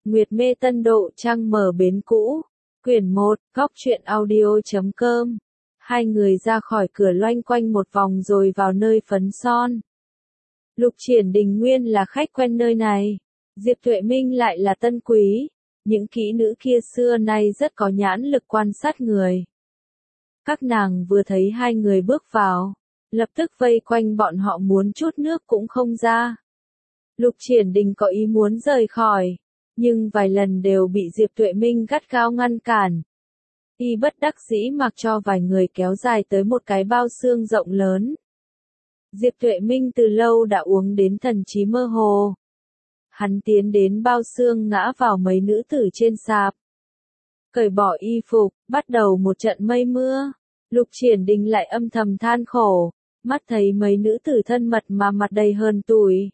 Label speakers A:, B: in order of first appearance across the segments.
A: Nguyệt mê tân độ trăng mở bến cũ. Quyển 1, góc truyện audio.com. Hai người ra khỏi cửa loanh quanh một vòng rồi vào nơi phấn son. Lục Triển Đình nguyên là khách quen nơi này. Diệp Tuệ Minh lại là tân quý. Những kỹ nữ kia xưa nay rất có nhãn lực quan sát người. Các nàng vừa thấy hai người bước vào, lập tức vây quanh bọn họ muốn chút nước cũng không ra. Lục Triển Đình có ý muốn rời khỏi, nhưng vài lần đều bị Diệp Tuệ Minh gắt gao ngăn cản. Y bất đắc dĩ mặc cho vài người kéo dài tới một cái bao xương rộng lớn. Diệp Tuệ Minh từ lâu đã uống đến thần trí mơ hồ. Hắn tiến đến bao xương ngã vào mấy nữ tử trên sạp. Cởi bỏ y phục, bắt đầu một trận mây mưa. Lục Triển Đình lại âm thầm than khổ, mắt thấy mấy nữ tử thân mật mà mặt đầy hờn tủi.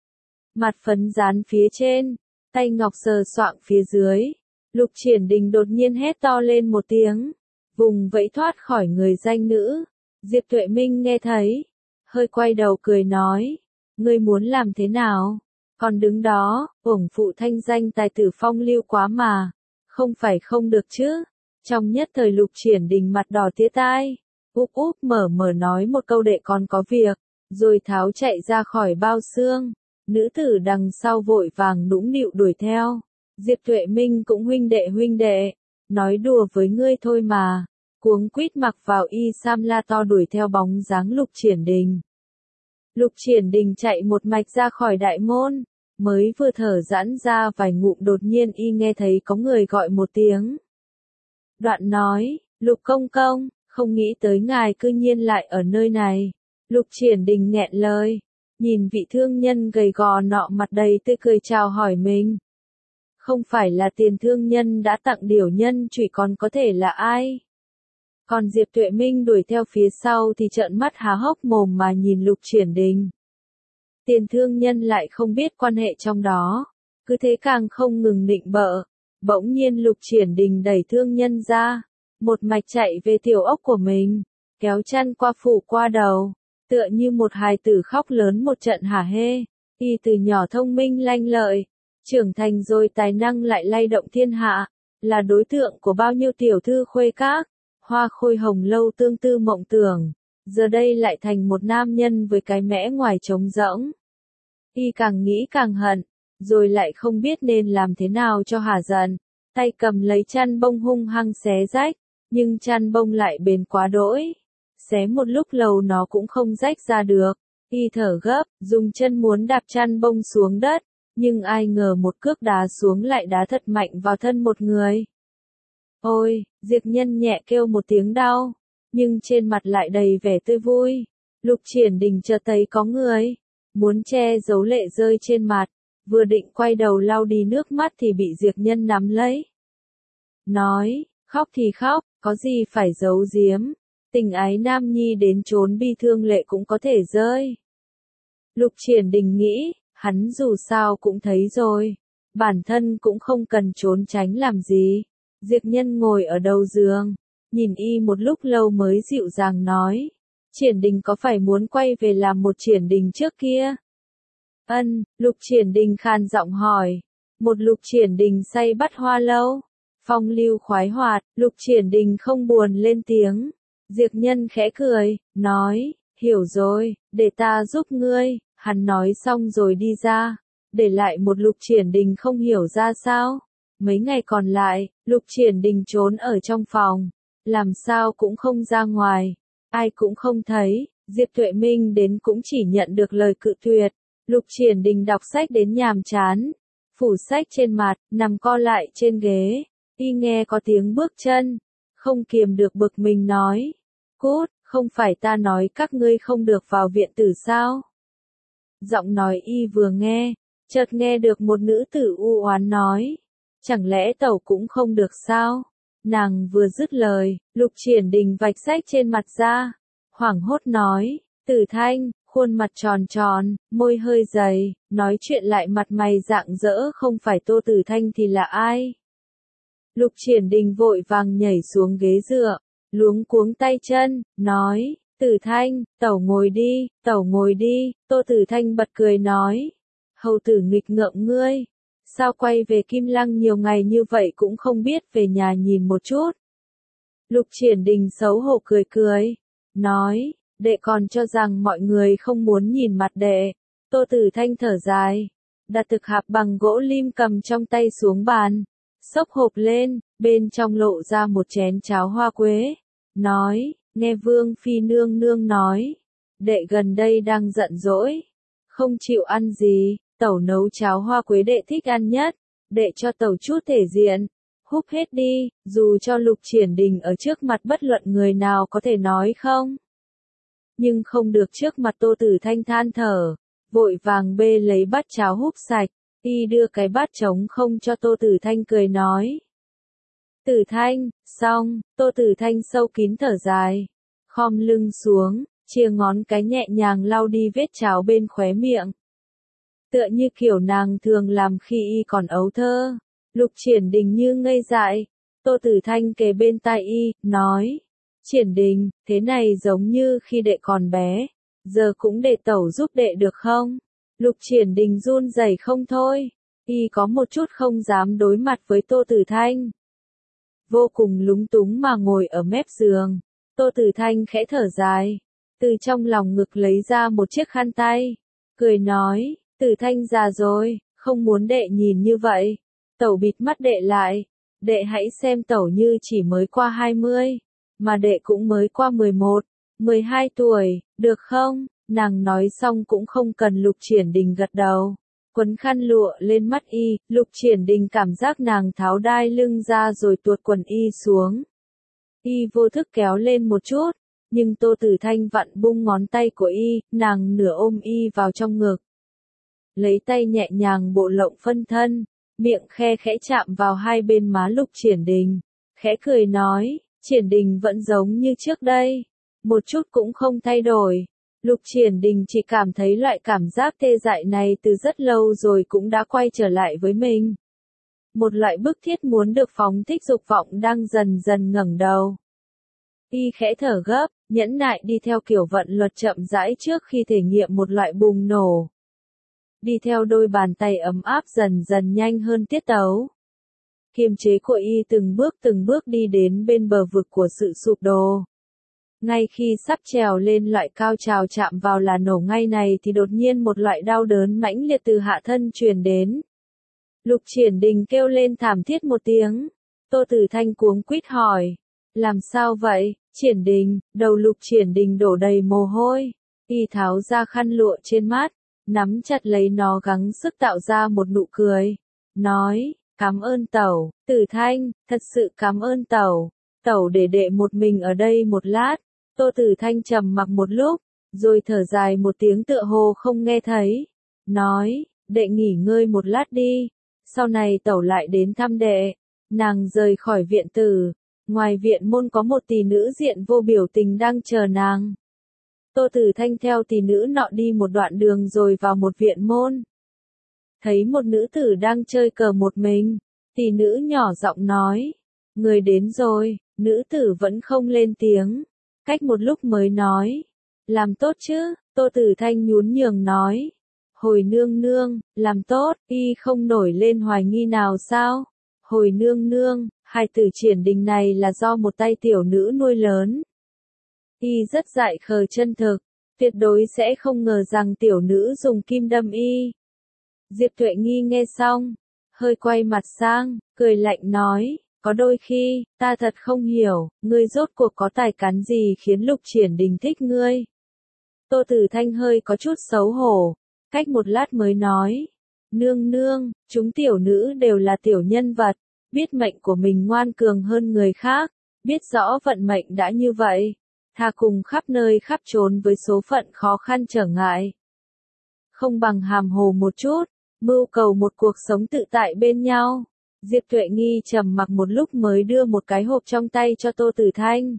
A: Mặt phấn dán phía trên, tay ngọc sờ soạng phía dưới. Lục Triển Đình đột nhiên hét to lên một tiếng, vùng vẫy thoát khỏi người danh nữ. Diệp Tuệ Minh nghe thấy, hơi quay đầu cười nói, ngươi muốn làm thế nào? Còn đứng đó, ủng phụ thanh danh tài tử phong lưu quá mà, không phải không được chứ? Trong nhất thời Lục Triển Đình mặt đỏ tía tai, úp úp mở nói một câu đệ còn có việc, rồi tháo chạy ra khỏi bao xương. Nữ tử đằng sau vội vàng nũng nịu đuổi theo. Diệp Tuệ Minh cũng huynh đệ, nói đùa với ngươi thôi mà, cuống quýt mặc vào y sam la to đuổi theo bóng dáng Lục Triển Đình. Lục Triển Đình chạy một mạch ra khỏi đại môn, mới vừa thở giãn ra vài ngụm đột nhiên y nghe thấy có người gọi một tiếng. Đoạn nói, Lục công công, không nghĩ tới ngài cư nhiên lại ở nơi này. Lục Triển Đình nghẹn lời, nhìn vị thương nhân gầy gò nọ mặt đầy tươi cười chào hỏi mình. Không phải là Tiền thương nhân đã tặng điểu nhân chủy còn có thể là ai? Còn Diệp Tuệ Minh đuổi theo phía sau thì trợn mắt há hốc mồm mà nhìn Lục Triển Đình. Tiền thương nhân lại không biết quan hệ trong đó, cứ thế càng không ngừng nịnh bợ. Bỗng nhiên Lục Triển Đình đẩy thương nhân ra, một mạch chạy về tiểu ốc của mình, kéo chăn qua phủ qua đầu, tựa như một hài tử khóc lớn một trận hả hê. Y từ nhỏ thông minh lanh lợi, trưởng thành rồi tài năng lại lay động thiên hạ, là đối tượng của bao nhiêu tiểu thư khuê các, hoa khôi hồng lâu tương tư mộng tưởng, giờ đây lại thành một nam nhân với cái mẽ ngoài trống rỗng. Y càng nghĩ càng hận, rồi lại không biết nên làm thế nào cho hả giận, tay cầm lấy chăn bông hung hăng xé rách, nhưng chăn bông lại bền quá đỗi, xé một lúc lâu nó cũng không rách ra được. Y thở gấp, dùng chân muốn đạp chăn bông xuống đất, nhưng ai ngờ một cước đá xuống lại đá thật mạnh vào thân một người. Ôi, Diệp Nhân nhẹ kêu một tiếng đau, nhưng trên mặt lại đầy vẻ tươi vui. Lục Triển Đình chợt thấy có người, muốn che giấu lệ rơi trên mặt, vừa định quay đầu lau đi nước mắt thì bị Diệp Nhân nắm lấy. Nói, khóc thì khóc, có gì phải giấu giếm, tình ái nam nhi đến chốn bi thương lệ cũng có thể rơi. Lục Triển Đình nghĩ, hắn dù sao cũng thấy rồi, bản thân cũng không cần trốn tránh làm gì. Diệp Nhân ngồi ở đầu giường, nhìn y một lúc lâu mới dịu dàng nói, Triển Đình có phải muốn quay về làm một Triển Đình trước kia? Ân, Lục Triển Đình khàn giọng hỏi, một Lục Triển Đình say bắt hoa lâu, phong lưu khoái hoạt. Lục Triển Đình không buồn lên tiếng. Diệp Nhân khẽ cười, nói, hiểu rồi, để ta giúp ngươi. Hắn nói xong rồi đi ra, để lại một Lục Triển Đình không hiểu ra sao. Mấy ngày còn lại, Lục Triển Đình trốn ở trong phòng, làm sao cũng không ra ngoài, ai cũng không thấy. Diệp Tuệ Minh đến cũng chỉ nhận được lời cự tuyệt. Lục Triển Đình đọc sách đến nhàm chán, phủ sách trên mặt, nằm co lại trên ghế. Y nghe có tiếng bước chân, không kiềm được bực mình nói, cút, không phải ta nói các ngươi không được vào viện tử sao? Giọng nói y vừa nghe, chợt nghe được một nữ tử u oán nói, chẳng lẽ tẩu cũng không được sao? Nàng vừa dứt lời, Lục Triển Đình vạch sách trên mặt ra, hoảng hốt nói, Tử Thanh, khuôn mặt tròn tròn, môi hơi dày, nói chuyện lại mặt mày rạng rỡ, không phải Tô Tử Thanh thì là ai? Lục Triển Đình vội vàng nhảy xuống ghế dựa, luống cuống tay chân, nói, Tử Thanh, tẩu ngồi đi, tẩu ngồi đi. Tô Tử Thanh bật cười nói, hầu tử nghịch ngợm ngươi, Sao quay về Kim Lăng nhiều ngày như vậy cũng không biết về nhà nhìn một chút. Lục Triển Đình xấu hổ cười cười, nói, đệ còn cho rằng mọi người không muốn nhìn mặt đệ. Tô Tử Thanh thở dài, đặt thực hạp bằng gỗ lim cầm trong tay xuống bàn, xốc hộp lên, bên trong lộ ra một chén cháo hoa quế, nói, nghe Vương Phi nương nương nói, đệ gần đây đang giận dỗi, không chịu ăn gì, tẩu nấu cháo hoa quế đệ thích ăn nhất, đệ cho tẩu chút thể diện, húp hết đi, dù cho Lục Triển Đình ở trước mặt bất luận người nào có thể nói không. Nhưng không được trước mặt Tô Tử Thanh than thở, vội vàng bê lấy bát cháo húp sạch, y đưa cái bát trống không cho Tô Tử Thanh cười nói. Tử Thanh, xong, Tô Tử Thanh sâu kín thở dài, khom lưng xuống, chia ngón cái nhẹ nhàng lau đi vết cháo bên khóe miệng. Tựa như kiểu nàng thường làm khi y còn ấu thơ. Lục Triển Đình như ngây dại, Tô Tử Thanh kề bên tai y, nói, Triển Đình, thế này giống như khi đệ còn bé, giờ cũng để tẩu giúp đệ được không? Lục Triển Đình run rẩy không thôi, y có một chút không dám đối mặt với Tô Tử Thanh. Vô cùng lúng túng mà ngồi ở mép giường, Tô Tử Thanh khẽ thở dài, từ trong lòng ngực lấy ra một chiếc khăn tay, cười nói, Tử Thanh già rồi, không muốn đệ nhìn như vậy. Tẩu bịt mắt đệ lại, đệ hãy xem tẩu như chỉ mới qua 20, mà đệ cũng mới qua 11, 12 tuổi, được không? Nàng nói xong cũng không cần Lục Triển Đình gật đầu, quấn khăn lụa lên mắt y, Lục Triển Đình cảm giác nàng tháo đai lưng ra rồi tuột quần y xuống. Y vô thức kéo lên một chút, nhưng Tô Tử Thanh vặn bung ngón tay của y, nàng nửa ôm y vào trong ngực. Lấy tay nhẹ nhàng bộ lộng phân thân, miệng khe khẽ chạm vào hai bên má Lục Triển Đình, khẽ cười nói, Triển Đình vẫn giống như trước đây, một chút cũng không thay đổi. Lục Triển Đình chỉ cảm thấy loại cảm giác tê dại này từ rất lâu rồi cũng đã quay trở lại với mình. Một loại bức thiết muốn được phóng thích dục vọng đang dần dần ngẩng đầu. Y khẽ thở gấp, nhẫn nại đi theo kiểu vận luật chậm rãi trước khi thể nghiệm một loại bùng nổ. Đi theo đôi bàn tay ấm áp dần dần nhanh hơn tiết tấu. Kiềm chế của y từng bước đi đến bên bờ vực của sự sụp đổ. Ngay khi sắp trèo lên loại cao trào chạm vào là nổ ngay này thì đột nhiên một loại đau đớn mãnh liệt từ hạ thân truyền đến. Lục Triển Đình kêu lên thảm thiết một tiếng. Tô Tử Thanh cuống quýt hỏi. Làm sao vậy, Triển Đình? Đầu Lục Triển Đình đổ đầy mồ hôi. Y tháo ra khăn lụa trên mắt, nắm chặt lấy nó gắng sức tạo ra một nụ cười. Nói, cảm ơn tẩu, Tử Thanh, thật sự cảm ơn tẩu. Tẩu để đệ một mình ở đây một lát. Tô Tử Thanh trầm mặc một lúc, rồi thở dài một tiếng tựa hồ không nghe thấy. Nói, đệ nghỉ ngơi một lát đi, sau này tẩu lại đến thăm đệ. Nàng rời khỏi viện tử, ngoài viện môn có một tỷ nữ diện vô biểu tình đang chờ nàng. Tô Tử Thanh theo tỷ nữ nọ đi một đoạn đường rồi vào một viện môn. Thấy một nữ tử đang chơi cờ một mình, tỷ nữ nhỏ giọng nói, người đến rồi, nữ tử vẫn không lên tiếng. Cách một lúc mới nói, làm tốt chứ, Tô Tử Thanh nhún nhường nói, hồi nương nương, làm tốt, y không nổi lên hoài nghi nào sao, hồi nương nương, hài tử Triển Đình này là do một tay tiểu nữ nuôi lớn. Y rất dại khờ chân thực, tuyệt đối sẽ không ngờ rằng tiểu nữ dùng kim đâm y. Diệp Tuệ Nghi nghe xong, hơi quay mặt sang, cười lạnh nói, có đôi khi, ta thật không hiểu, ngươi rốt cuộc có tài cán gì khiến Lục Triển Đình thích ngươi. Tô Tử Thanh hơi có chút xấu hổ, cách một lát mới nói, nương nương, chúng tiểu nữ đều là tiểu nhân vật, biết mệnh của mình ngoan cường hơn người khác, biết rõ vận mệnh đã như vậy, thà cùng khắp nơi khắp trốn với số phận khó khăn trở ngại. Không bằng hàm hồ một chút, mưu cầu một cuộc sống tự tại bên nhau. Diệp Tuệ Nghi trầm mặc một lúc mới đưa một cái hộp trong tay cho Tô Tử Thanh.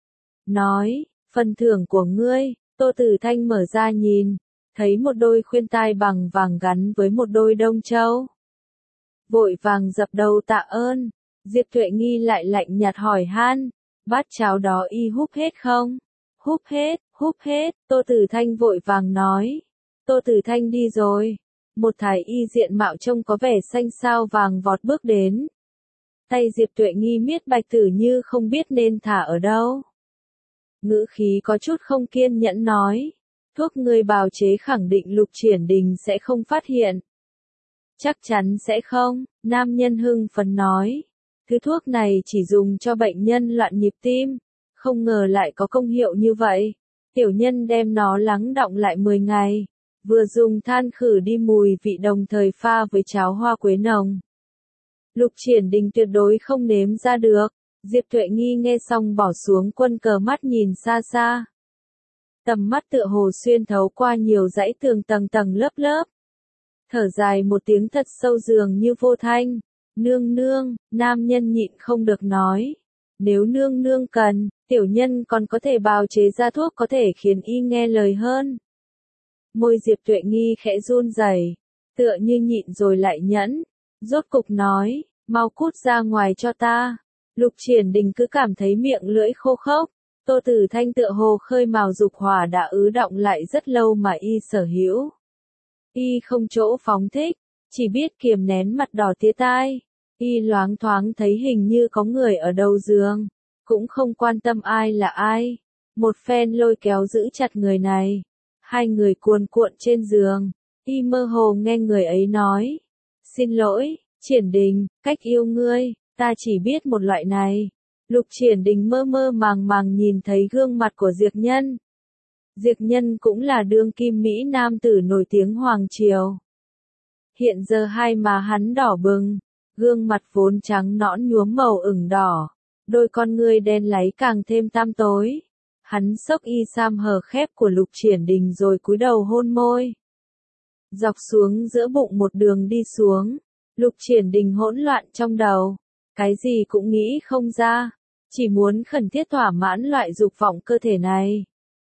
A: Nói, phần thưởng của ngươi. Tô Tử Thanh mở ra nhìn, thấy một đôi khuyên tai bằng vàng gắn với một đôi đông châu. Vội vàng dập đầu tạ ơn. Diệp Tuệ Nghi lại lạnh nhạt hỏi han, bát cháo đó y húp hết không? Húp hết, Tô Tử Thanh vội vàng nói. Tô Tử Thanh đi rồi. Một thái y diện mạo trông có vẻ xanh xao vàng vọt bước đến. Tay Diệp Tuệ Nghi miết bạch tử như không biết nên thả ở đâu. Ngữ khí có chút không kiên nhẫn nói. Thuốc ngươi bào chế khẳng định Lục Triển Đình sẽ không phát hiện. Chắc chắn sẽ không, nam nhân hưng phấn nói. Thứ thuốc này chỉ dùng cho bệnh nhân loạn nhịp tim. Không ngờ lại có công hiệu như vậy. Tiểu nhân đem nó lắng đọng lại 10 ngày. Vừa dùng than khử đi mùi vị đồng thời pha với cháo hoa quế nồng. Lục Triển Đình tuyệt đối không nếm ra được. Diệp Tuệ Nghi nghe xong bỏ xuống quân cờ mắt nhìn xa xa. Tầm mắt tựa hồ xuyên thấu qua nhiều dãy tường tầng tầng lớp lớp. Thở dài một tiếng thật sâu dường như vô thanh. Nương nương, nam nhân nhịn không được nói. Nếu nương nương cần, tiểu nhân còn có thể bào chế ra thuốc có thể khiến y nghe lời hơn. Môi Diệp Tuệ Nghi khẽ run rẩy, tựa như nhịn rồi lại nhẫn. Rốt cục nói, mau cút ra ngoài cho ta. Lục Triển Đình cứ cảm thấy miệng lưỡi khô khốc. Tô Tử Thanh tựa hồ khơi mào dục hỏa đã ứ đọng lại rất lâu mà y sở hữu. Y không chỗ phóng thích, chỉ biết kiềm nén mặt đỏ tía tai. Y loáng thoáng thấy hình như có người ở đầu giường, cũng không quan tâm ai là ai. Một phen lôi kéo giữ chặt người này. Hai người cuồn cuộn trên giường. Y mơ hồ nghe người ấy nói. Xin lỗi, Triển Đình, cách yêu ngươi, ta chỉ biết một loại này. Lục Triển Đình mơ mơ màng màng nhìn thấy gương mặt của Diệp Nhân. Diệp Nhân cũng là đương kim Mỹ nam tử nổi tiếng Hoàng Triều. Hiện giờ hai má hắn đỏ bừng, gương mặt vốn trắng nõn nhuốm màu ửng đỏ, đôi con ngươi đen láy càng thêm tăm tối. Hắn xốc y sam hở khép của Lục Triển Đình rồi cúi đầu hôn môi. Dọc xuống giữa bụng một đường đi xuống, Lục Triển Đình hỗn loạn trong đầu, cái gì cũng nghĩ không ra, chỉ muốn khẩn thiết thỏa mãn loại dục vọng cơ thể này.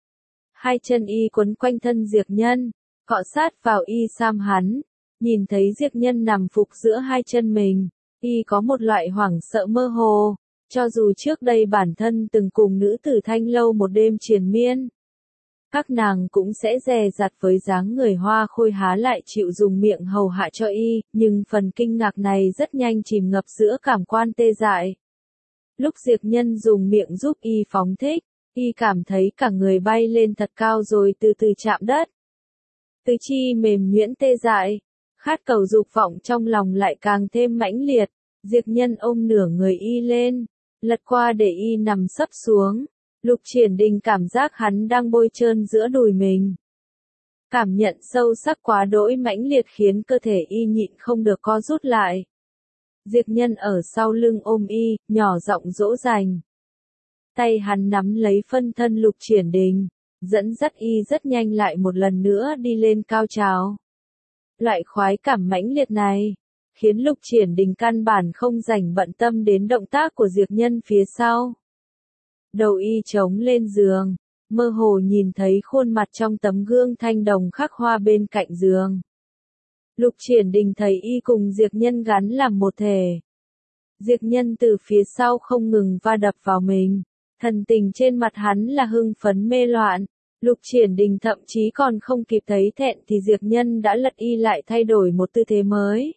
A: Hai chân y quấn quanh thân Diệp Nhân, cọ sát vào y sam hắn, nhìn thấy Diệp Nhân nằm phục giữa hai chân mình, y có một loại hoảng sợ mơ hồ, cho dù trước đây bản thân từng cùng nữ tử Thanh Lâu một đêm triền miên. Các nàng cũng sẽ dè dặt với dáng người hoa khôi há lại chịu dùng miệng hầu hạ cho y, nhưng phần kinh ngạc này rất nhanh chìm ngập giữa cảm quan tê dại. Lúc Diệp Nhân dùng miệng giúp y phóng thích, y cảm thấy cả người bay lên thật cao rồi từ từ chạm đất. Tứ chi mềm nhuyễn tê dại, khát cầu dục vọng trong lòng lại càng thêm mãnh liệt. Diệp Nhân ôm nửa người y lên, lật qua để y nằm sấp xuống. Lục Triển Đình cảm giác hắn đang bôi trơn giữa đùi mình. Cảm nhận sâu sắc quá đỗi mãnh liệt khiến cơ thể y nhịn không được co rút lại. Diệp Nhân ở sau lưng ôm y, nhỏ giọng dỗ dành. Tay hắn nắm lấy phân thân Lục Triển Đình, dẫn dắt y rất nhanh lại một lần nữa đi lên cao trào. Loại khoái cảm mãnh liệt này, khiến Lục Triển Đình căn bản không rảnh bận tâm đến động tác của Diệp Nhân phía sau. Đầu y trống lên giường, mơ hồ nhìn thấy khuôn mặt trong tấm gương thanh đồng khắc hoa bên cạnh giường. Lục Triển Đình thấy y cùng Diệp Nhân gắn làm một thể. Diệp Nhân từ phía sau không ngừng va đập vào mình, thần tình trên mặt hắn là hưng phấn mê loạn. Lục Triển Đình thậm chí còn không kịp thấy thẹn thì Diệp Nhân đã lật y lại thay đổi một tư thế mới.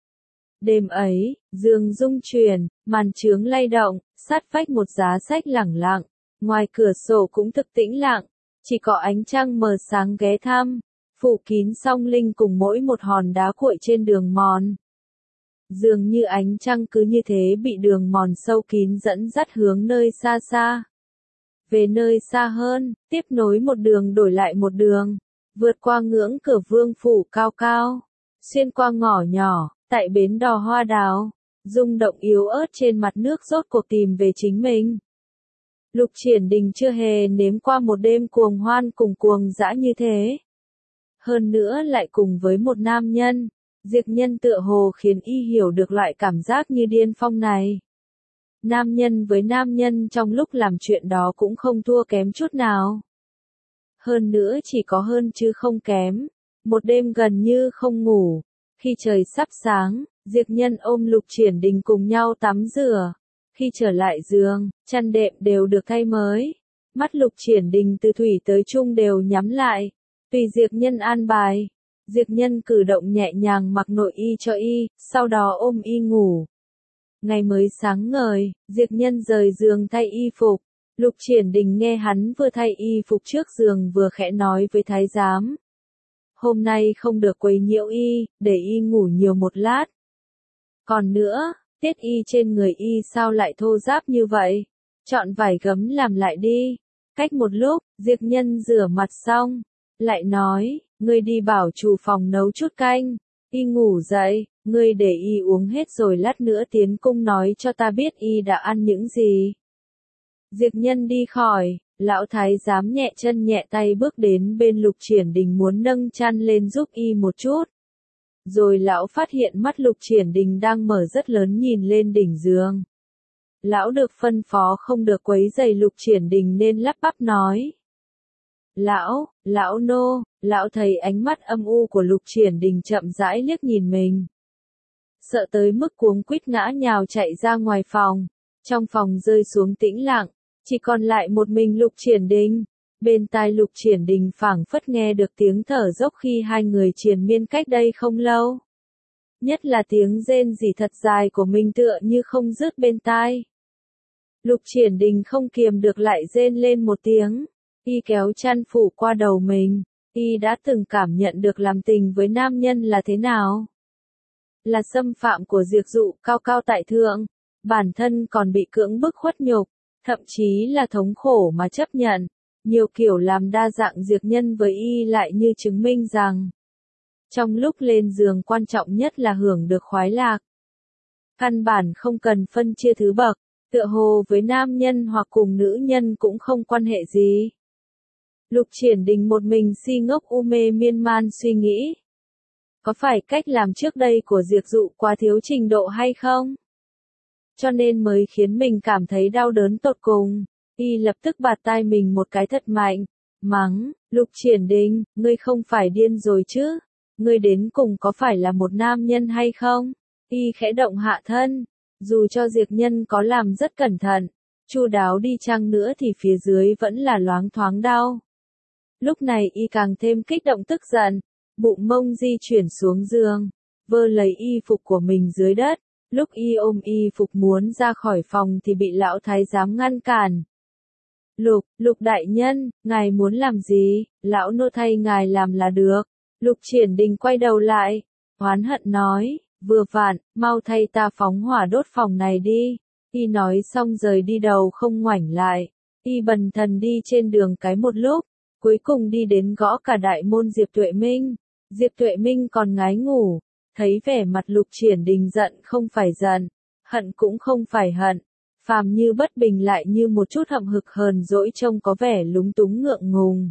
A: Đêm ấy, giường rung chuyển, màn chướng lay động, sát vách một giá sách lẳng lặng, ngoài cửa sổ cũng thực tĩnh lặng, chỉ có ánh trăng mờ sáng ghé thăm, phủ kín song linh cùng mỗi một hòn đá cuội trên đường mòn. Dường như ánh trăng cứ như thế bị đường mòn sâu kín dẫn dắt hướng nơi xa xa. Về nơi xa hơn, tiếp nối một đường đổi lại một đường, vượt qua ngưỡng cửa vương phủ cao cao, xuyên qua ngõ nhỏ, tại bến đò hoa đào, rung động yếu ớt trên mặt nước rốt cuộc tìm về chính mình. Lục Triển Đình chưa hề nếm qua một đêm cuồng hoan cùng cuồng dã như thế. Hơn nữa lại cùng với một nam nhân, Diệp Nhân tựa hồ khiến y hiểu được loại cảm giác như điên phong này. Nam nhân với nam nhân trong lúc làm chuyện đó cũng không thua kém chút nào. Hơn nữa chỉ có hơn chứ không kém. Một đêm gần như không ngủ. Khi trời sắp sáng, Diệp Nhân ôm Lục Triển Đình cùng nhau tắm rửa. Khi trở lại giường, chăn đệm đều được thay mới. Mắt Lục Triển Đình từ thủy tới trung đều nhắm lại. Tùy Diệp Nhân an bài. Diệp Nhân cử động nhẹ nhàng mặc nội y cho y, sau đó ôm y ngủ. Ngày mới sáng ngời, Diệp Nhân rời giường thay y phục. Lục Triển Đình nghe hắn vừa thay y phục trước giường vừa khẽ nói với thái giám. Hôm nay không được quấy nhiễu y, để y ngủ nhiều một lát. Còn nữa, tiết y trên người y sao lại thô ráp như vậy? Chọn vải gấm làm lại đi. Cách một lúc, Diệp Nhân rửa mặt xong, lại nói, ngươi đi bảo chủ phòng nấu chút canh. Y ngủ dậy, ngươi để y uống hết rồi lát nữa tiến cung nói cho ta biết y đã ăn những gì. Diệp Nhân đi khỏi, lão thái giám nhẹ chân nhẹ tay bước đến bên Lục Triển Đình muốn nâng chăn lên giúp y một chút. Rồi lão phát hiện mắt Lục Triển Đình đang mở rất lớn nhìn lên đỉnh giường. Lão được phân phó không được quấy rầy Lục Triển Đình nên lắp bắp nói. Lão nô, lão thấy ánh mắt âm u của Lục Triển Đình chậm rãi liếc nhìn mình. Sợ tới mức cuống quýt ngã nhào chạy ra ngoài phòng. Trong phòng rơi xuống tĩnh lặng, chỉ còn lại một mình Lục Triển Đình. Bên tai Lục Triển Đình phảng phất nghe được tiếng thở dốc khi hai người triền miên cách đây không lâu. Nhất là tiếng rên rỉ thật dài của mình tựa như không dứt bên tai. Lục Triển Đình không kiềm được lại rên lên một tiếng. Y kéo chăn phủ qua đầu mình. Y đã từng cảm nhận được làm tình với nam nhân là thế nào. Là xâm phạm của diệt dụ cao cao tại thượng. Bản thân còn bị cưỡng bức khuất nhục. Thậm chí là thống khổ mà chấp nhận. Nhiều kiểu làm đa dạng diệt nhân với y lại như chứng minh rằng. Trong lúc lên giường quan trọng nhất là hưởng được khoái lạc. Căn bản không cần phân chia thứ bậc. Tựa hồ với nam nhân hoặc cùng nữ nhân cũng không quan hệ gì. Lục Triển Đình một mình si ngốc u mê miên man suy nghĩ. Có phải cách làm trước đây của Diệp Dụ quá thiếu trình độ hay không? Cho nên mới khiến mình cảm thấy đau đớn tột cùng. Y lập tức bạt tai mình một cái thật mạnh. Mắng, Lục Triển Đình, ngươi không phải điên rồi chứ? Ngươi đến cùng có phải là một nam nhân hay không? Y khẽ động hạ thân. Dù cho Diệp Nhân có làm rất cẩn thận, chu đáo đi chăng nữa thì phía dưới vẫn là loáng thoáng đau. Lúc này y càng thêm kích động tức giận, bụng mông di chuyển xuống giường, vơ lấy y phục của mình dưới đất. Lúc y ôm y phục muốn ra khỏi phòng thì bị lão thái giám ngăn cản. Lục đại nhân, ngài muốn làm gì? Lão nô thay ngài làm là được. Lục Triển Đình quay đầu lại, oán hận nói. Vừa vặn, mau thay ta phóng hỏa đốt phòng này đi. Y nói xong rời đi đầu không ngoảnh lại. Y bần thần đi trên đường cái một lúc, cuối cùng đi đến gõ cả đại môn Diệp Tuệ Minh. Diệp Tuệ Minh còn ngái ngủ, thấy vẻ mặt Lục Triển Đình giận không phải giận, hận cũng không phải hận, phàm như bất bình lại như một chút hậm hực hờn dỗi trông có vẻ lúng túng ngượng ngùng.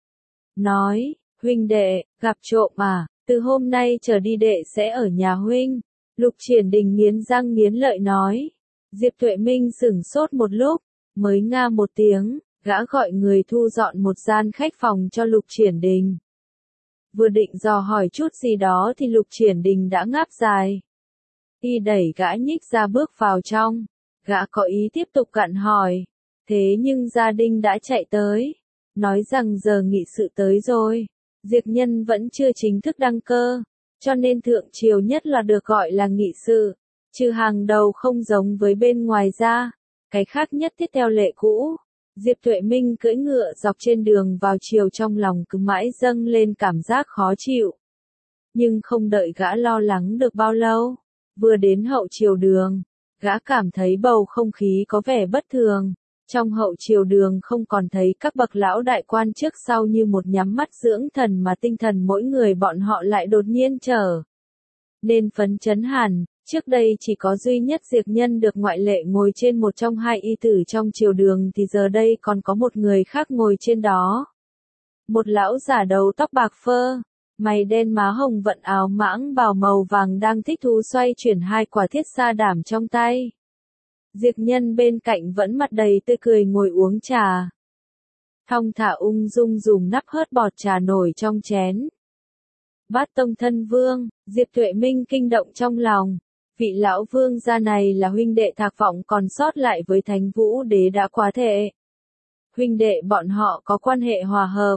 A: Nói, huynh đệ, gặp trộm à? Từ hôm nay trở đi đệ sẽ ở nhà huynh. Lục Triển Đình nghiến răng nghiến lợi nói. Diệp Tuệ Minh sửng sốt một lúc, mới nga một tiếng, gã gọi người thu dọn một gian khách phòng cho Lục Triển Đình. Vừa định dò hỏi chút gì đó thì Lục Triển Đình đã ngáp dài. Y đẩy gã nhích ra bước vào trong. Gã có ý tiếp tục gặn hỏi. Thế nhưng gia đình đã chạy tới. Nói rằng giờ nghị sự tới rồi. Diệp Nhân vẫn chưa chính thức đăng cơ, cho nên thượng triều nhất là được gọi là nghị sự, trừ hàng đầu không giống với bên ngoài ra, cái khác nhất thiết theo lệ cũ. Diệp Tuệ Minh cưỡi ngựa dọc trên đường vào chiều trong lòng cứ mãi dâng lên cảm giác khó chịu. Nhưng không đợi gã lo lắng được bao lâu, vừa đến hậu triều đường, gã cảm thấy bầu không khí có vẻ bất thường. Trong hậu triều đường không còn thấy các bậc lão đại quan trước sau như một nhắm mắt dưỡng thần mà tinh thần mỗi người bọn họ lại đột nhiên trở nên phấn chấn hẳn. Trước đây chỉ có duy nhất Diệp Nhân được ngoại lệ ngồi trên một trong hai y tử trong triều đường thì giờ đây còn có một người khác ngồi trên đó. Một lão già đầu tóc bạc phơ, mày đen má hồng vận áo mãng bào màu vàng đang thích thú xoay chuyển hai quả thiết sa đảm trong tay. Diệp Nhân bên cạnh vẫn mặt đầy tươi cười ngồi uống trà. Thong thả ung dung dùng nắp hớt bọt trà nổi trong chén. Bát tông thân vương, Diệp Tuệ Minh kinh động trong lòng. Vị lão vương gia này là huynh đệ Thạc Vọng còn sót lại với Thánh Vũ Đế đã quá thệ. Huynh đệ bọn họ có quan hệ hòa hợp,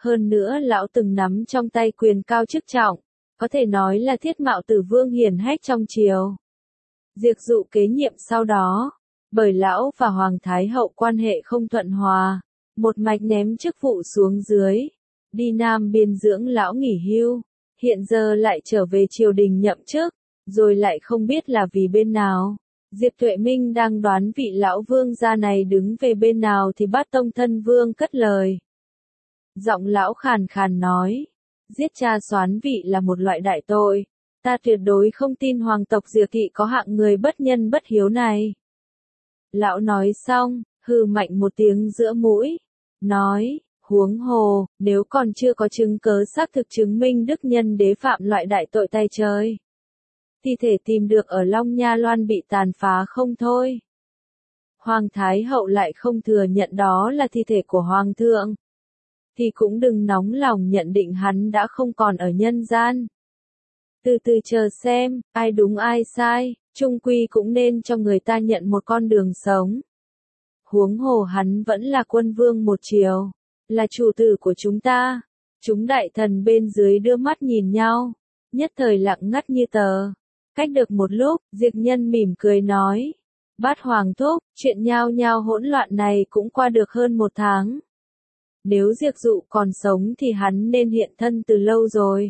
A: Hơn nữa lão từng nắm trong tay quyền cao chức trọng, có thể nói là thiết mạo tử vương hiển hách trong triều. Diệp Dụ kế nhiệm sau đó, bởi lão và Hoàng Thái Hậu quan hệ không thuận hòa, một mạch ném chức vụ xuống dưới, đi Nam Biên dưỡng lão nghỉ hưu, hiện giờ lại trở về triều đình nhậm chức, rồi lại không biết là vì bên nào. Diệp Tuệ Minh đang đoán vị lão vương gia này đứng về bên nào thì Bát Tông Thân Vương cất lời. Giọng lão khàn khàn nói, giết cha soán vị là một loại đại tội, ta tuyệt đối không tin hoàng tộc Diệp thị có hạng người bất nhân bất hiếu này. Lão nói xong, hừ mạnh một tiếng giữa mũi, nói, huống hồ, nếu còn chưa có chứng cớ xác thực chứng minh đức nhân đế phạm loại đại tội tay trời, thi thể tìm được ở Long Nha Loan bị tàn phá không thôi. Hoàng Thái Hậu lại không thừa nhận đó là thi thể của Hoàng thượng, thì cũng đừng nóng lòng nhận định hắn đã không còn ở nhân gian. Từ từ chờ xem, ai đúng ai sai, chung quy cũng nên cho người ta nhận một con đường sống. Huống hồ hắn vẫn là quân vương một triều, là chủ tử của chúng ta. Chúng đại thần bên dưới đưa mắt nhìn nhau, nhất thời lặng ngắt như tờ. Cách được một lúc, Diệp Nhân mỉm cười nói, Bát Hoàng thúc, chuyện nhao nhao hỗn loạn này cũng qua được hơn một tháng. Nếu Diệp Dụ còn sống thì hắn nên hiện thân từ lâu rồi.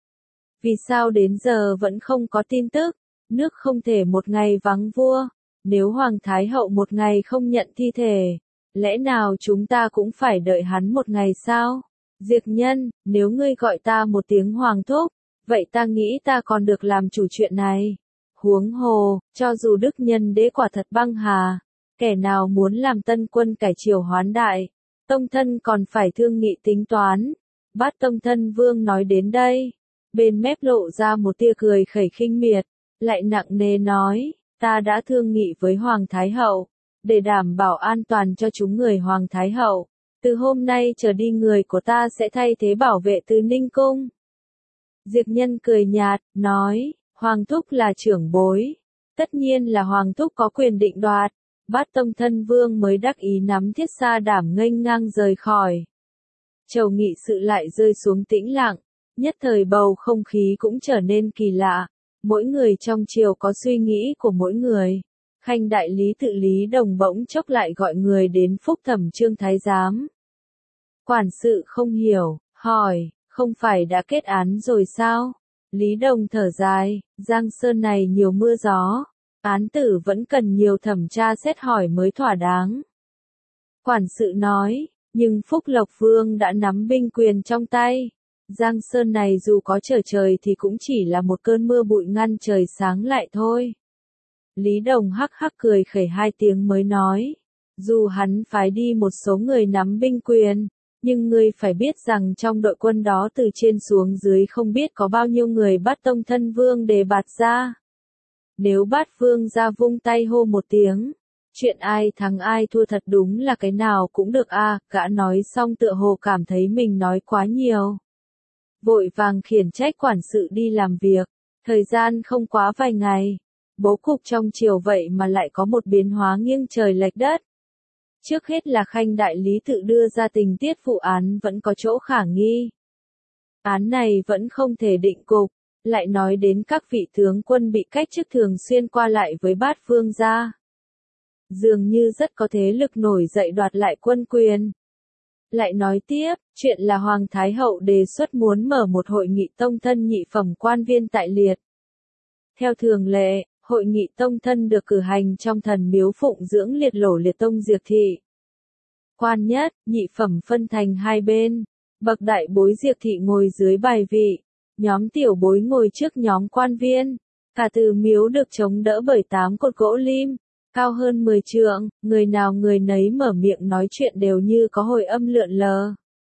A: Vì sao đến giờ vẫn không có tin tức? Nước không thể một ngày vắng vua. Nếu Hoàng Thái Hậu một ngày không nhận thi thể, lẽ nào chúng ta cũng phải đợi hắn một ngày sao? Diệp Nhân, nếu ngươi gọi ta một tiếng Hoàng thúc, vậy ta nghĩ ta còn được làm chủ chuyện này. Huống hồ, cho dù đức nhân đế quả thật băng hà, kẻ nào muốn làm tân quân cải triều hoán đại, tông thân còn phải thương nghị tính toán. Bát Tông Thân Vương nói đến đây, bên mép lộ ra một tia cười khẩy khinh miệt, lại nặng nề nói, ta đã thương nghị với Hoàng Thái Hậu, để đảm bảo an toàn cho chúng người Hoàng Thái Hậu. Từ hôm nay trở đi người của ta sẽ thay thế bảo vệ từ Ninh Cung. Diệp Nhân cười nhạt, nói, Hoàng thúc là trưởng bối, tất nhiên là Hoàng thúc có quyền định đoạt. Bát Tông Thân Vương mới đắc ý nắm thiết sa đảm nghênh ngang rời khỏi. Chầu nghị sự lại rơi xuống tĩnh lặng, nhất thời bầu không khí cũng trở nên kỳ lạ. Mỗi người trong triều có suy nghĩ của mỗi người. Khanh đại lý tự Lý Đồng bỗng chốc lại gọi người đến phúc thẩm Trương Thái Giám. Quản sự không hiểu, hỏi, không phải đã kết án rồi sao? Lý Đồng thở dài, Giang Sơn này nhiều mưa gió, án tử vẫn cần nhiều thẩm tra xét hỏi mới thỏa đáng. Quản sự nói, nhưng Phúc Lộc Vương đã nắm binh quyền trong tay. Giang Sơn này dù có trở trời thì cũng chỉ là một cơn mưa bụi ngăn trời sáng lại thôi. Lý Đồng hắc hắc cười khẩy hai tiếng mới nói, dù hắn phái đi một số người nắm binh quyền, nhưng ngươi phải biết rằng trong đội quân đó từ trên xuống dưới không biết có bao nhiêu người Bát Tông Thân Vương đề bạt ra. Nếu Bát Vương ra vung tay hô một tiếng, chuyện ai thắng ai thua thật đúng là cái nào cũng được a. Gã nói xong tựa hồ cảm thấy mình nói quá nhiều, vội vàng khiển trách quản sự đi làm việc. Thời gian không quá vài ngày, bố cục trong triều vậy mà lại có một biến hóa nghiêng trời lệch đất. Trước hết là Khanh đại lý tự đưa ra tình tiết vụ án vẫn có chỗ khả nghi. Án này vẫn không thể định cục, lại nói đến các vị tướng quân bị cách chức thường xuyên qua lại với Bát Vương gia. Dường như rất có thế lực nổi dậy đoạt lại quân quyền. Lại nói tiếp, chuyện là Hoàng Thái Hậu đề xuất muốn mở một hội nghị tông thân nhị phẩm quan viên tại Liệt. Theo thường lệ, hội nghị tông thân được cử hành trong thần miếu phụng dưỡng Liệt Lỗ Liệt Tông Diệp thị. Quan nhất, nhị phẩm phân thành hai bên, bậc đại bối Diệp thị ngồi dưới bài vị, nhóm tiểu bối ngồi trước nhóm quan viên. Cả từ miếu được chống đỡ bởi 8 cột gỗ lim, cao hơn 10 trượng, người nào người nấy mở miệng nói chuyện đều như có hồi âm lượn lờ.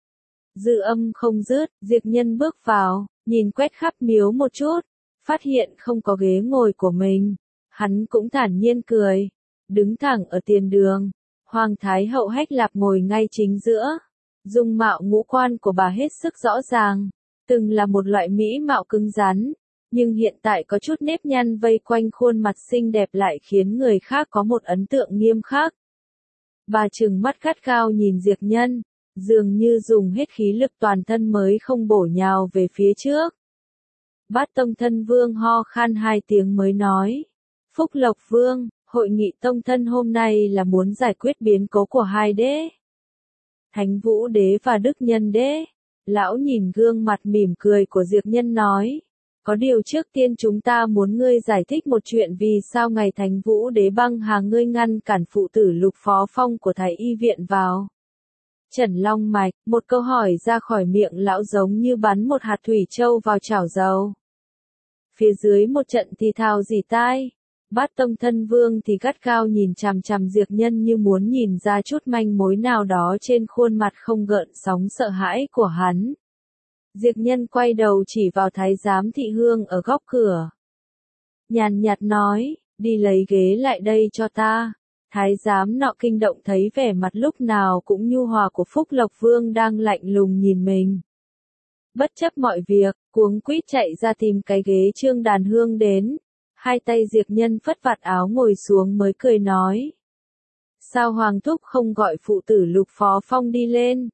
A: Dư âm không dứt, Diệp Nhân bước vào, nhìn quét khắp miếu một chút, phát hiện không có ghế ngồi của mình. Hắn cũng thản nhiên cười, đứng thẳng ở tiền đường. Hoàng Thái Hậu Hách Lạp ngồi ngay chính giữa. Dung mạo ngũ quan của bà hết sức rõ ràng, từng là một loại mỹ mạo cứng rắn, nhưng hiện tại có chút nếp nhăn vây quanh khuôn mặt xinh đẹp lại khiến người khác có một ấn tượng nghiêm khắc. Bà trừng mắt gắt gao nhìn Diệp Nhân, dường như dùng hết khí lực toàn thân mới không bổ nhào về phía trước. Bát Tông Thân Vương ho khan 2 tiếng mới nói. Phúc Lộc Vương, hội nghị tông thân hôm nay là muốn giải quyết biến cố của hai đế. Thánh Vũ Đế và Đức Nhân Đế. Lão nhìn gương mặt mỉm cười của Diệp Nhân nói. Có điều trước tiên chúng ta muốn ngươi giải thích một chuyện vì sao ngày Thánh Vũ Đế băng hà ngươi ngăn cản phụ tử Lục Phó Phong của Thái Y viện vào. Trần Long Mạch, một câu hỏi ra khỏi miệng lão giống như bắn một hạt thủy châu vào chảo dầu. Phía dưới một trận thì thào rỉ tai. Bát Tông Thân Vương thì gắt gao nhìn chằm chằm Diệp Nhân như muốn nhìn ra chút manh mối nào đó trên khuôn mặt không gợn sóng sợ hãi của hắn. Diệp Nhân quay đầu chỉ vào Thái giám Thị Hương ở góc cửa. Nhàn nhạt nói, đi lấy ghế lại đây cho ta. Thái giám nọ kinh động thấy vẻ mặt lúc nào cũng nhu hòa của Phúc Lộc Vương đang lạnh lùng nhìn mình. Bất chấp mọi việc, cuống quýt chạy ra tìm cái ghế Trương Đàn Hương đến. Hai tay Diệp Nhân phất vạt áo ngồi xuống mới cười nói. Sao Hoàng Thúc không gọi phụ tử Lục Phó Phong đi lên?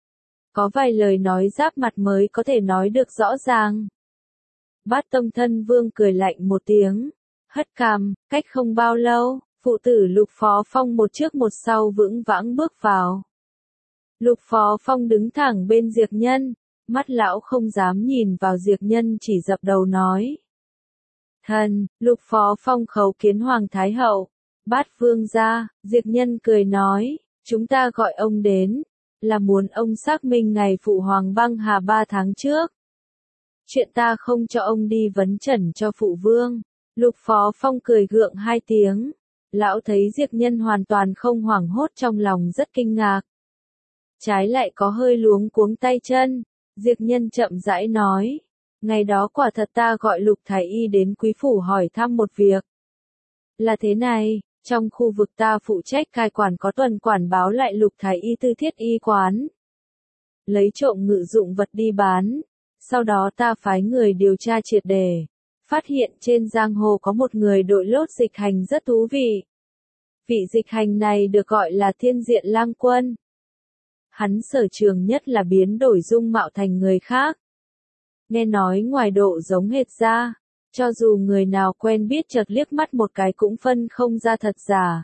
A: Có vài lời nói giáp mặt mới có thể nói được rõ ràng. Bát Tông Thân Vương cười lạnh một tiếng. Hất cằm, cách không bao lâu, phụ tử Lục Phó Phong một trước một sau vững vãng bước vào. Lục Phó Phong đứng thẳng bên Diệp Nhân. Mắt lão không dám nhìn vào Diệp Nhân chỉ dập đầu nói. Thần, Lục Phó Phong khấu kiến Hoàng Thái Hậu. Bát Vương gia, Diệp Nhân cười nói, chúng ta gọi ông đến, là muốn ông xác minh ngày phụ hoàng băng hà 3 tháng trước. Chuyện ta không cho ông đi vấn trần cho phụ vương. Lục Phó Phong cười gượng 2 tiếng. Lão thấy Diệp Nhân hoàn toàn không hoảng hốt trong lòng rất kinh ngạc. Trái lại có hơi luống cuống tay chân. Diệp Nhân chậm rãi nói. Ngày đó quả thật ta gọi Lục Thái Y đến quý phủ hỏi thăm một việc. Là thế này, trong khu vực ta phụ trách cai quản có tuần quản báo lại Lục Thái Y tư thiết y quán. Lấy trộm ngự dụng vật đi bán. Sau đó ta phái người điều tra triệt đề. Phát hiện trên giang hồ có một người đội lốt dịch hành rất thú vị. Vị dịch hành này được gọi là Thiên Diện Lang Quân. Hắn sở trường nhất là biến đổi dung mạo thành người khác. Nghe nói ngoài độ giống hệt ra, cho dù người nào quen biết chợt liếc mắt một cái cũng phân không ra thật giả.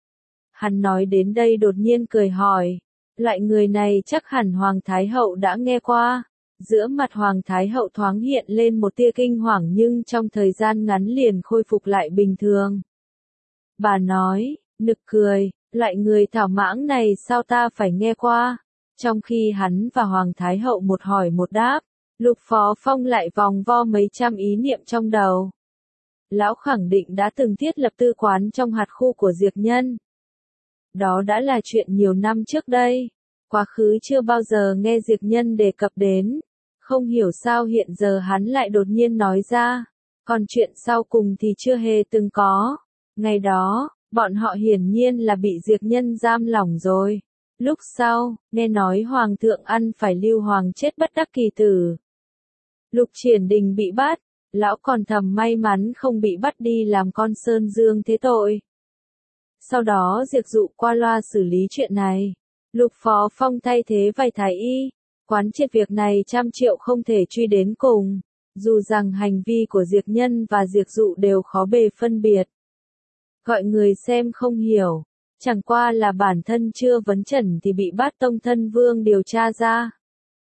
A: Hắn nói đến đây đột nhiên cười hỏi, loại người này chắc hẳn Hoàng Thái Hậu đã nghe qua. Giữa mặt Hoàng Thái Hậu thoáng hiện lên một tia kinh hoàng nhưng trong thời gian ngắn liền khôi phục lại bình thường. Bà nói, nực cười, loại người thảo mãng này sao ta phải nghe qua. Trong khi hắn và Hoàng Thái Hậu một hỏi một đáp, Lục Phó Phong lại vòng vo mấy trăm ý niệm trong đầu. Lão khẳng định đã từng thiết lập tư quán trong hạt khu của Diệp Nhân. Đó đã là chuyện nhiều năm trước đây. Quá khứ chưa bao giờ nghe Diệp Nhân đề cập đến. Không hiểu sao hiện giờ hắn lại đột nhiên nói ra. Còn chuyện sau cùng thì chưa hề từng có. Ngày đó, bọn họ hiển nhiên là bị Diệp Nhân giam lỏng rồi. Lúc sau, nghe nói Hoàng thượng ăn phải Lưu Hoàng chết bất đắc kỳ tử. Lục Triển Đình bị bắt, lão còn thầm may mắn không bị bắt đi làm con sơn dương thế tội. Sau đó Diệp Dụ qua loa xử lý chuyện này. Lục Phó Phong thay thế vài thái y. Quán triệt việc này 100 triệu không thể truy đến cùng. Dù rằng hành vi của Diệp Nhân và Diệp Dụ đều khó bề phân biệt. Gọi người xem không hiểu. Chẳng qua là bản thân chưa vấn chẩn thì bị Bát Tông Thân Vương điều tra ra.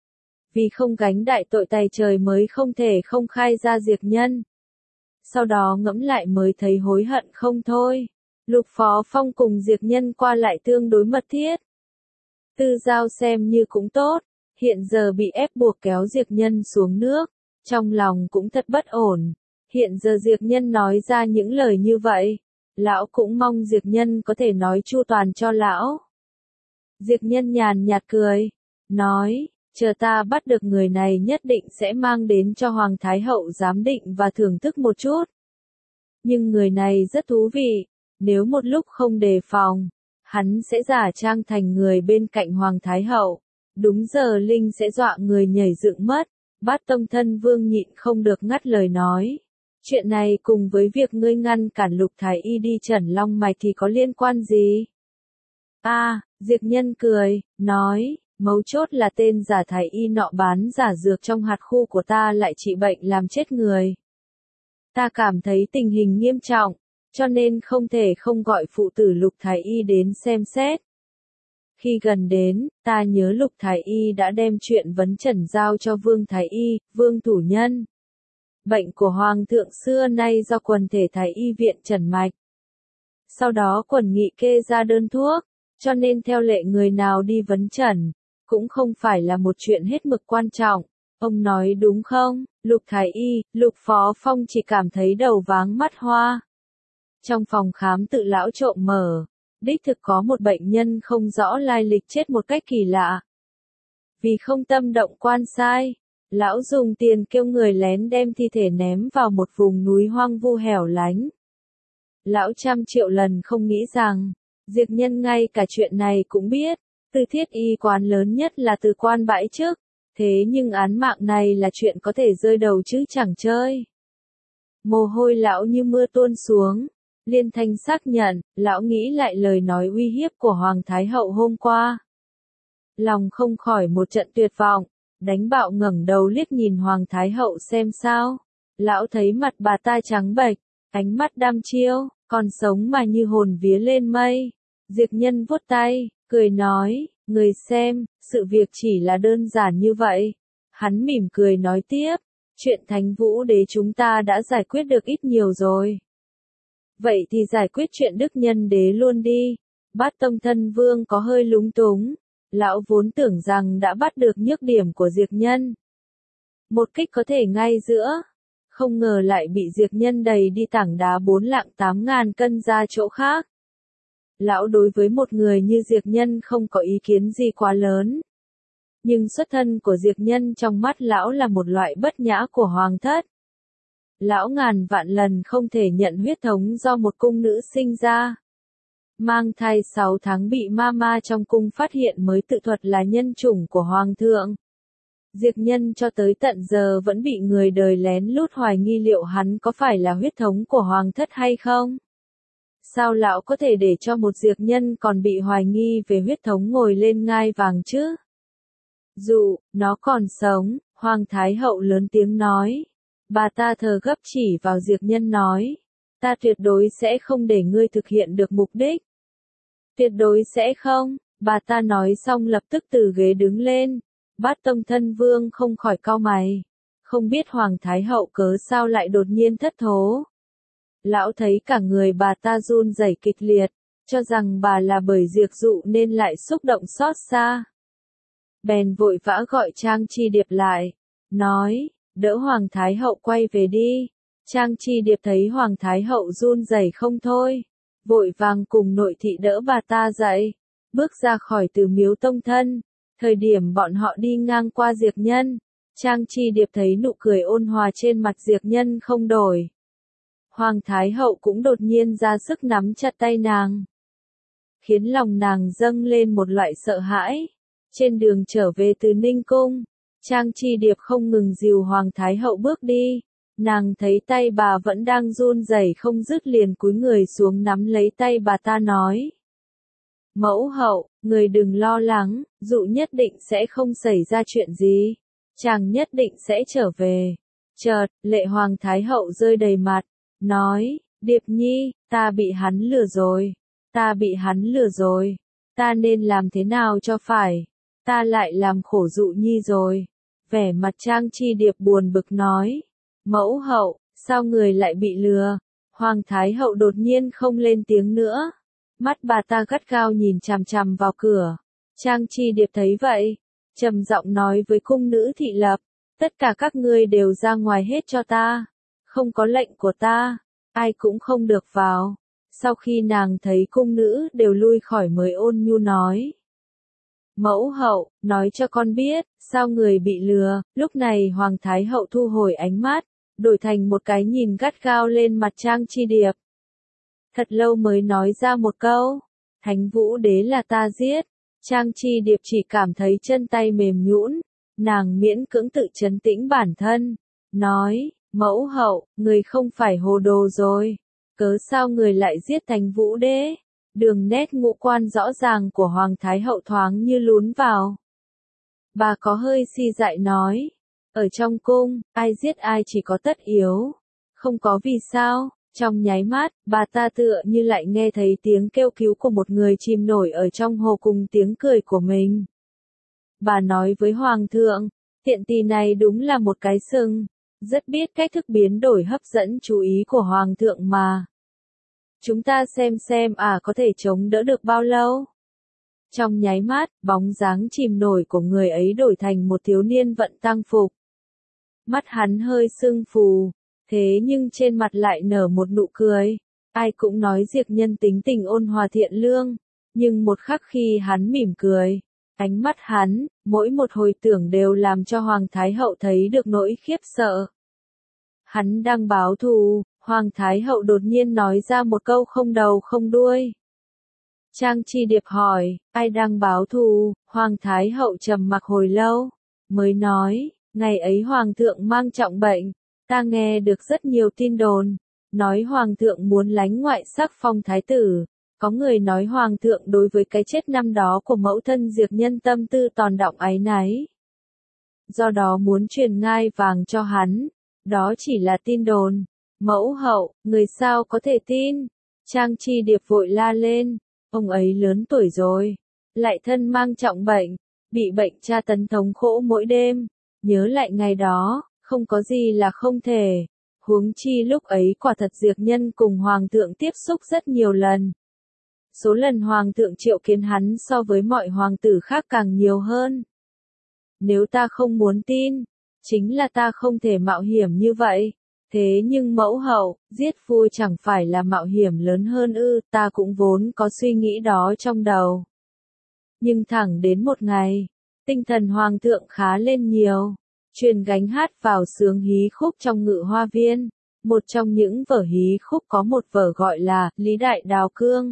A: Vì không gánh đại tội tày trời mới không thể không khai ra Diệp Nhân. Sau đó ngẫm lại mới thấy hối hận không thôi. Lục Phó Phong cùng Diệp Nhân qua lại tương đối mật thiết. Tư giao xem như cũng tốt, hiện giờ bị ép buộc kéo Diệp Nhân xuống nước, trong lòng cũng thật bất ổn. Hiện giờ Diệp Nhân nói ra những lời như vậy, lão cũng mong Diệp Nhân có thể nói chu toàn cho lão. Diệp Nhân nhàn nhạt cười, nói, chờ ta bắt được người này nhất định sẽ mang đến cho Hoàng Thái Hậu giám định và thưởng thức một chút. Nhưng người này rất thú vị, nếu một lúc không đề phòng, hắn sẽ giả trang thành người bên cạnh Hoàng Thái Hậu. Đúng giờ Linh sẽ dọa người nhảy dựng mất. Bát Tông Thân Vương nhịn không được ngắt lời nói. Chuyện này cùng với việc ngươi ngăn cản Lục Thái Y đi trần long mạch thì có liên quan gì? Diệp Nhân cười, nói, Mấu chốt là tên giả thái y nọ bán giả dược trong hạt khu của ta lại trị bệnh làm chết người. Ta cảm thấy tình hình nghiêm trọng, cho nên không thể không gọi phụ tử Lục thái y đến xem xét. Khi gần đến, ta nhớ Lục thái y đã đem chuyện vấn trần giao cho Vương thái y, Vương thủ nhân. Bệnh của Hoàng thượng xưa nay do quần thể thái y viện trần mạch. Sau đó quần nghị kê ra đơn thuốc, cho nên theo lệ người nào đi vấn trần, cũng không phải là một chuyện hết mực quan trọng. Ông nói đúng không? Lục thái y, Lục Phó Phong chỉ cảm thấy đầu váng mắt hoa. Trong phòng khám tự lão trộm mở, đích thực có một bệnh nhân không rõ lai lịch chết một cách kỳ lạ. Vì không tâm động quan sai, lão dùng tiền kêu người lén đem thi thể ném vào một vùng núi hoang vu hẻo lánh. Lão trăm triệu lần không nghĩ rằng, Diệp Nhân ngay cả chuyện này cũng biết, Từ Thiết y quán lớn nhất là Từ quan bãi chức, thế nhưng án mạng này là chuyện có thể rơi đầu chứ chẳng chơi. Mồ hôi lão như mưa tuôn xuống, Liên Thanh xác nhận, lão nghĩ lại lời nói uy hiếp của Hoàng Thái Hậu hôm qua. Lòng không khỏi một trận tuyệt vọng, đánh bạo ngẩng đầu liếc nhìn Hoàng Thái Hậu xem sao. Lão thấy mặt bà ta trắng bệch, ánh mắt đăm chiêu, còn sống mà như hồn vía lên mây. Diệp Nhân vuốt tay, cười nói, người xem, sự việc chỉ là đơn giản như vậy. Hắn mỉm cười nói tiếp, chuyện Thánh Vũ Đế chúng ta đã giải quyết được ít nhiều rồi. Vậy thì giải quyết chuyện Đức Nhân Đế luôn đi. Bát Tông Thân Vương có hơi lúng túng. Lão vốn tưởng rằng đã bắt được nhược điểm của Diệp Nhân. Một kích có thể ngay giữa. Không ngờ lại bị Diệp Nhân đẩy đi tảng đá 4 lạng 8 ngàn cân ra chỗ khác. Lão đối với một người như Diệp Nhân không có ý kiến gì quá lớn. Nhưng xuất thân của Diệp Nhân trong mắt lão là một loại bất nhã của hoàng thất. Lão ngàn vạn lần không thể nhận huyết thống do một cung nữ sinh ra. Mang thai 6 tháng bị mama trong cung phát hiện mới tự thuật là nhân chủng của hoàng thượng. Diệp Nhân cho tới tận giờ vẫn bị người đời lén lút hoài nghi liệu hắn có phải là huyết thống của hoàng thất hay không. Sao lão có thể để cho một Diệp Nhân còn bị hoài nghi về huyết thống ngồi lên ngai vàng chứ? Dụ, nó còn sống, Hoàng Thái Hậu lớn tiếng nói. Bà ta thờ gấp chỉ vào Diệp Nhân nói. Ta tuyệt đối sẽ không để ngươi thực hiện được mục đích. Tuyệt đối sẽ không, bà ta nói xong lập tức từ ghế đứng lên. Bát Tông Thân Vương không khỏi cau mày. Không biết Hoàng Thái Hậu cớ sao lại đột nhiên thất thố. Lão thấy cả người bà ta run rẩy kịch liệt, cho rằng bà là bởi Diệp Dụ nên lại xúc động xót xa. Bèn vội vã gọi Trang Chi Điệp lại, nói, đỡ Hoàng Thái Hậu quay về đi. Trang Chi Điệp thấy Hoàng Thái Hậu run rẩy không thôi, vội vàng cùng nội thị đỡ bà ta dậy, bước ra khỏi Từ Miếu Tông Thân. Thời điểm bọn họ đi ngang qua Diệp Nhân, Trang Chi Điệp thấy nụ cười ôn hòa trên mặt Diệp Nhân không đổi. Hoàng Thái Hậu cũng đột nhiên ra sức nắm chặt tay nàng, khiến lòng nàng dâng lên một loại sợ hãi. Trên đường trở về từ Ninh Cung, Trang Chi Điệp không ngừng dìu Hoàng Thái Hậu bước đi. Nàng thấy tay bà vẫn đang run rẩy không dứt liền cúi người xuống nắm lấy tay bà ta nói. Mẫu hậu, người đừng lo lắng, Dụ nhất định sẽ không xảy ra chuyện gì. Chàng nhất định sẽ trở về. Chợt, lệ Hoàng Thái Hậu rơi đầy mặt, nói, Điệp Nhi, ta bị hắn lừa rồi. Ta bị hắn lừa rồi. Ta nên làm thế nào cho phải? Ta lại làm khổ Dụ Nhi rồi. Vẻ mặt Trang Chi Điệp buồn bực nói. Mẫu hậu, sao người lại bị lừa? Hoàng Thái Hậu đột nhiên không lên tiếng nữa. Mắt bà ta gắt gao nhìn chằm chằm vào cửa. Trang Chi Điệp thấy vậy, trầm giọng nói với cung nữ thị lập, tất cả các ngươi đều ra ngoài hết cho ta. Không có lệnh của ta, ai cũng không được vào. Sau khi nàng thấy cung nữ đều lui khỏi mới ôn nhu nói. Mẫu hậu, nói cho con biết, sao người bị lừa. Lúc này Hoàng Thái Hậu thu hồi ánh mắt, đổi thành một cái nhìn gắt gao lên mặt Trang Chi Điệp. Thật lâu mới nói ra một câu, Thánh Vũ Đế là ta giết. Trang Chi Điệp chỉ cảm thấy chân tay mềm nhũn, nàng miễn cưỡng tự trấn tĩnh bản thân, nói, mẫu hậu, người không phải hồ đồ rồi, cớ sao người lại giết Thánh Vũ Đế? Đường nét ngũ quan rõ ràng của Hoàng Thái Hậu thoáng như lún vào. Bà có hơi si dại nói. Ở trong cung, ai giết ai chỉ có tất yếu. Không có vì sao. Trong nháy mắt, bà ta tựa như lại nghe thấy tiếng kêu cứu của một người chìm nổi ở trong hồ cùng tiếng cười của mình. Bà nói với Hoàng thượng, tiện tỳ này đúng là một cái sừng, rất biết cách thức biến đổi hấp dẫn chú ý của Hoàng thượng mà. Chúng ta xem có thể chống đỡ được bao lâu. Trong nháy mắt, bóng dáng chìm nổi của người ấy đổi thành một thiếu niên vận tang phục. Mắt hắn hơi sưng phù, thế nhưng trên mặt lại nở một nụ cười. Ai cũng nói Diệp Nhân tính tình ôn hòa thiện lương, nhưng một khắc khi hắn mỉm cười, ánh mắt hắn, mỗi một hồi tưởng đều làm cho Hoàng Thái Hậu thấy được nỗi khiếp sợ. Hắn đang báo thù, Hoàng Thái Hậu đột nhiên nói ra một câu không đầu không đuôi. Trang Chi Điệp hỏi, ai đang báo thù? Hoàng Thái Hậu trầm mặc hồi lâu, mới nói, ngày ấy Hoàng thượng mang trọng bệnh, ta nghe được rất nhiều tin đồn, nói Hoàng thượng muốn lánh ngoại sắc phong thái tử, có người nói Hoàng thượng đối với cái chết năm đó của mẫu thân Diệp Nhân tâm tư tòn đọng áy náy. Do đó muốn truyền ngai vàng cho hắn, đó chỉ là tin đồn. Mẫu hậu, người sao có thể tin? Trang Chi Điệp vội la lên, ông ấy lớn tuổi rồi, lại thân mang trọng bệnh, bị bệnh tra tấn thống khổ mỗi đêm, nhớ lại ngày đó, không có gì là không thể. Huống chi lúc ấy quả thật Diệp Nhân cùng Hoàng thượng tiếp xúc rất nhiều lần. Số lần Hoàng thượng triệu kiến hắn so với mọi hoàng tử khác càng nhiều hơn. Nếu ta không muốn tin, chính là ta không thể mạo hiểm như vậy. Thế nhưng mẫu hậu, giết vua chẳng phải là mạo hiểm lớn hơn ư, ta cũng vốn có suy nghĩ đó trong đầu. Nhưng thẳng đến một ngày, tinh thần Hoàng thượng khá lên nhiều, truyền gánh hát vào sướng hí khúc trong Ngự Hoa Viên. Một trong những vở hí khúc có một vở gọi là Lý Đại Đào Cương.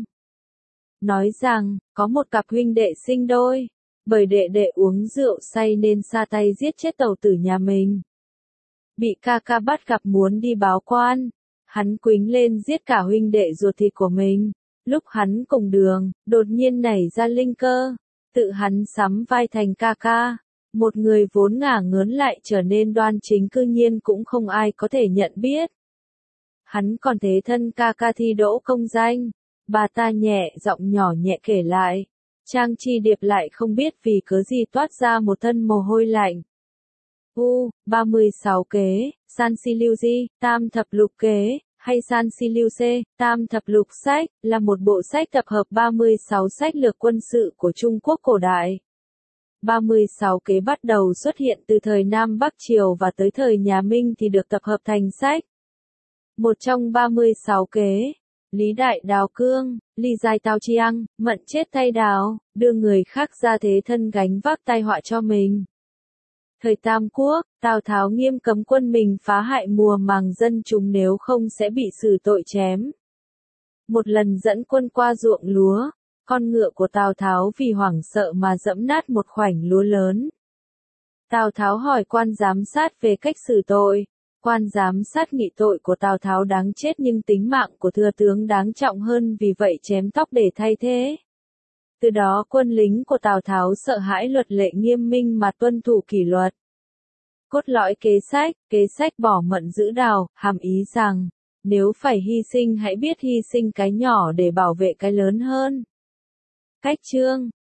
A: Nói rằng, có một cặp huynh đệ sinh đôi, bởi đệ đệ uống rượu say nên sa tay giết chết tẩu tử nhà mình. Bị ca ca bắt gặp muốn đi báo quan, hắn quýnh lên giết cả huynh đệ ruột thịt của mình. Lúc hắn cùng đường, đột nhiên nảy ra linh cơ, tự hắn sắm vai thành ca ca. Một người vốn ngả ngớn lại trở nên đoan chính cư nhiên cũng không ai có thể nhận biết. Hắn còn thế thân ca ca thi đỗ công danh. Bà ta nhẹ giọng nhỏ nhẹ kể lại. Trang Chi Điệp lại không biết vì cớ gì toát ra một thân mồ hôi lạnh. 36 kế, San Si Lưu Di, Tam Thập Lục Kế, hay San Si Lưu C, Tam Thập Lục Sách, là một bộ sách tập hợp 36 sách lược quân sự của Trung Quốc cổ đại. 36 kế bắt đầu xuất hiện từ thời Nam Bắc Triều và tới thời nhà Minh thì được tập hợp thành sách. Một trong 36 kế, Lý Đại Đào Cương, Ly Giai Tao Chiang, mận chết thay đào, đưa người khác ra thế thân gánh vác tai họa cho mình. Thời Tam Quốc, Tào Tháo nghiêm cấm quân mình phá hại mùa màng dân chúng nếu không sẽ bị xử tội chém. Một lần dẫn quân qua ruộng lúa, con ngựa của Tào Tháo vì hoảng sợ mà dẫm nát một khoảnh lúa lớn. Tào Tháo hỏi quan giám sát về cách xử tội. Quan giám sát nghị tội của Tào Tháo đáng chết nhưng tính mạng của thừa tướng đáng trọng hơn vì vậy chém tóc để thay thế. Từ đó quân lính của Tào Tháo sợ hãi luật lệ nghiêm minh mà tuân thủ kỷ luật. Cốt lõi kế sách bỏ mận giữ đào, hàm ý rằng, nếu phải hy sinh hãy biết hy sinh cái nhỏ để bảo vệ cái lớn hơn. Cách chương